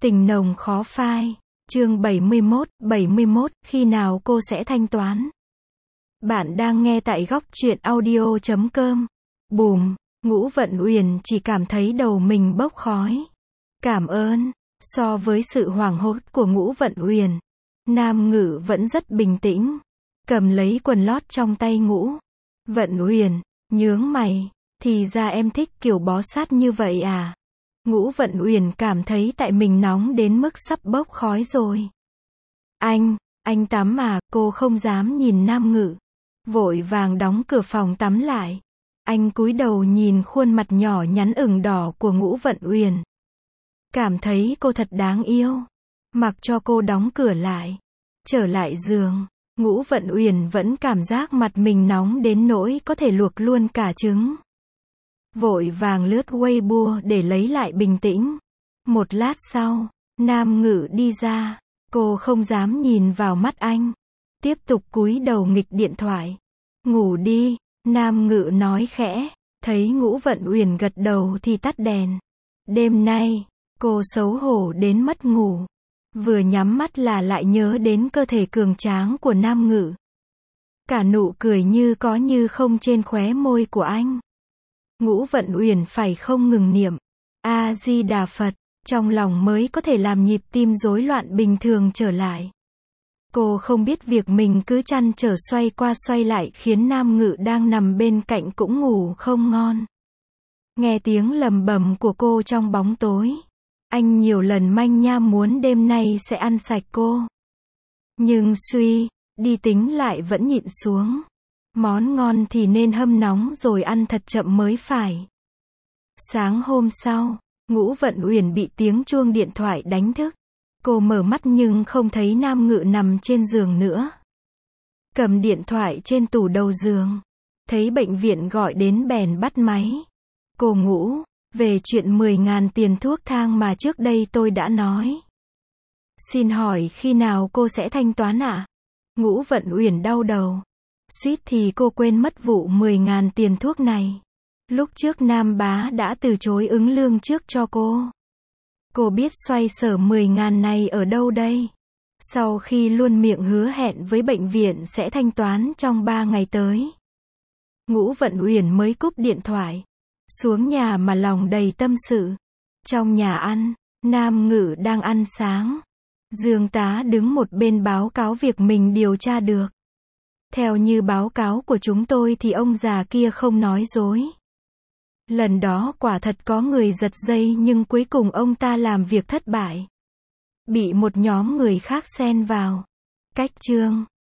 Tình nồng khó phai. Chương 71, khi nào cô sẽ thanh toán? Bạn đang nghe tại góc truyện audio.com. Bùm, Ngũ Vận Uyển chỉ cảm thấy đầu mình bốc khói. Cảm ơn. So với sự hoảng hốt của Ngũ Vận Uyển, Nam Ngự vẫn rất bình tĩnh. Cầm lấy quần lót trong tay Ngũ Vận Uyển, nhướng mày, thì ra em thích kiểu bó sát như vậy à? Ngũ Vận Uyển cảm thấy tại mình nóng đến mức sắp bốc khói rồi. Anh tắm à? Cô không dám nhìn Nam Ngự, vội vàng đóng cửa phòng tắm lại. Anh cúi đầu nhìn khuôn mặt nhỏ nhắn ửng đỏ của Ngũ Vận Uyển, cảm thấy cô thật đáng yêu. Mặc cho cô đóng cửa lại, trở lại giường, Ngũ Vận Uyển vẫn cảm giác mặt mình nóng đến nỗi có thể luộc luôn cả trứng. Vội vàng lướt Weibo để lấy lại bình tĩnh. Một lát sau, Nam Ngự đi ra. Cô không dám nhìn vào mắt anh, tiếp tục cúi đầu nghịch điện thoại. Ngủ đi, Nam Ngự nói khẽ. Thấy Ngũ Vận Uyển gật đầu thì tắt đèn. Đêm nay, cô xấu hổ đến mất ngủ. Vừa nhắm mắt là lại nhớ đến cơ thể cường tráng của Nam Ngự. Cả nụ cười như có như không trên khóe môi của anh. Ngũ Vận Uyển phải không ngừng niệm A Di Đà Phật, trong lòng mới có thể làm nhịp tim rối loạn bình thường trở lại. Cô không biết việc mình cứ trăn trở xoay qua xoay lại khiến Nam Ngự đang nằm bên cạnh cũng ngủ không ngon. Nghe tiếng lầm bầm của cô trong bóng tối, anh nhiều lần manh nha muốn đêm nay sẽ ăn sạch cô. Nhưng suy đi tính lại vẫn nhịn xuống. Món ngon thì nên hâm nóng rồi ăn thật chậm mới phải. Sáng hôm sau, Ngũ Vận Uyển bị tiếng chuông điện thoại đánh thức. Cô mở mắt nhưng không thấy Nam Ngự nằm trên giường nữa. Cầm điện thoại trên tủ đầu giường, thấy bệnh viện gọi đến bèn bắt máy. Cô Ngũ, về chuyện 10.000 tiền thuốc thang mà trước đây tôi đã nói. Xin hỏi khi nào cô sẽ thanh toán ạ? Ngũ Vận Uyển đau đầu. Suýt thì cô quên mất vụ 10.000 tiền thuốc này. Lúc trước Nam Bá đã từ chối ứng lương trước cho cô. Cô biết xoay sở 10.000 này ở đâu đây? Sau khi luôn miệng hứa hẹn với bệnh viện sẽ thanh toán trong 3 ngày tới. Ngũ Vận Uyển mới cúp điện thoại, xuống nhà mà lòng đầy tâm sự. Trong nhà ăn, Nam Ngự đang ăn sáng. Dương tá đứng một bên báo cáo việc mình điều tra được. Theo như báo cáo của chúng tôi thì ông già kia không nói dối. Lần đó quả thật có người giật dây nhưng cuối cùng ông ta làm việc thất bại. Bị một nhóm người khác xen vào. Cách chương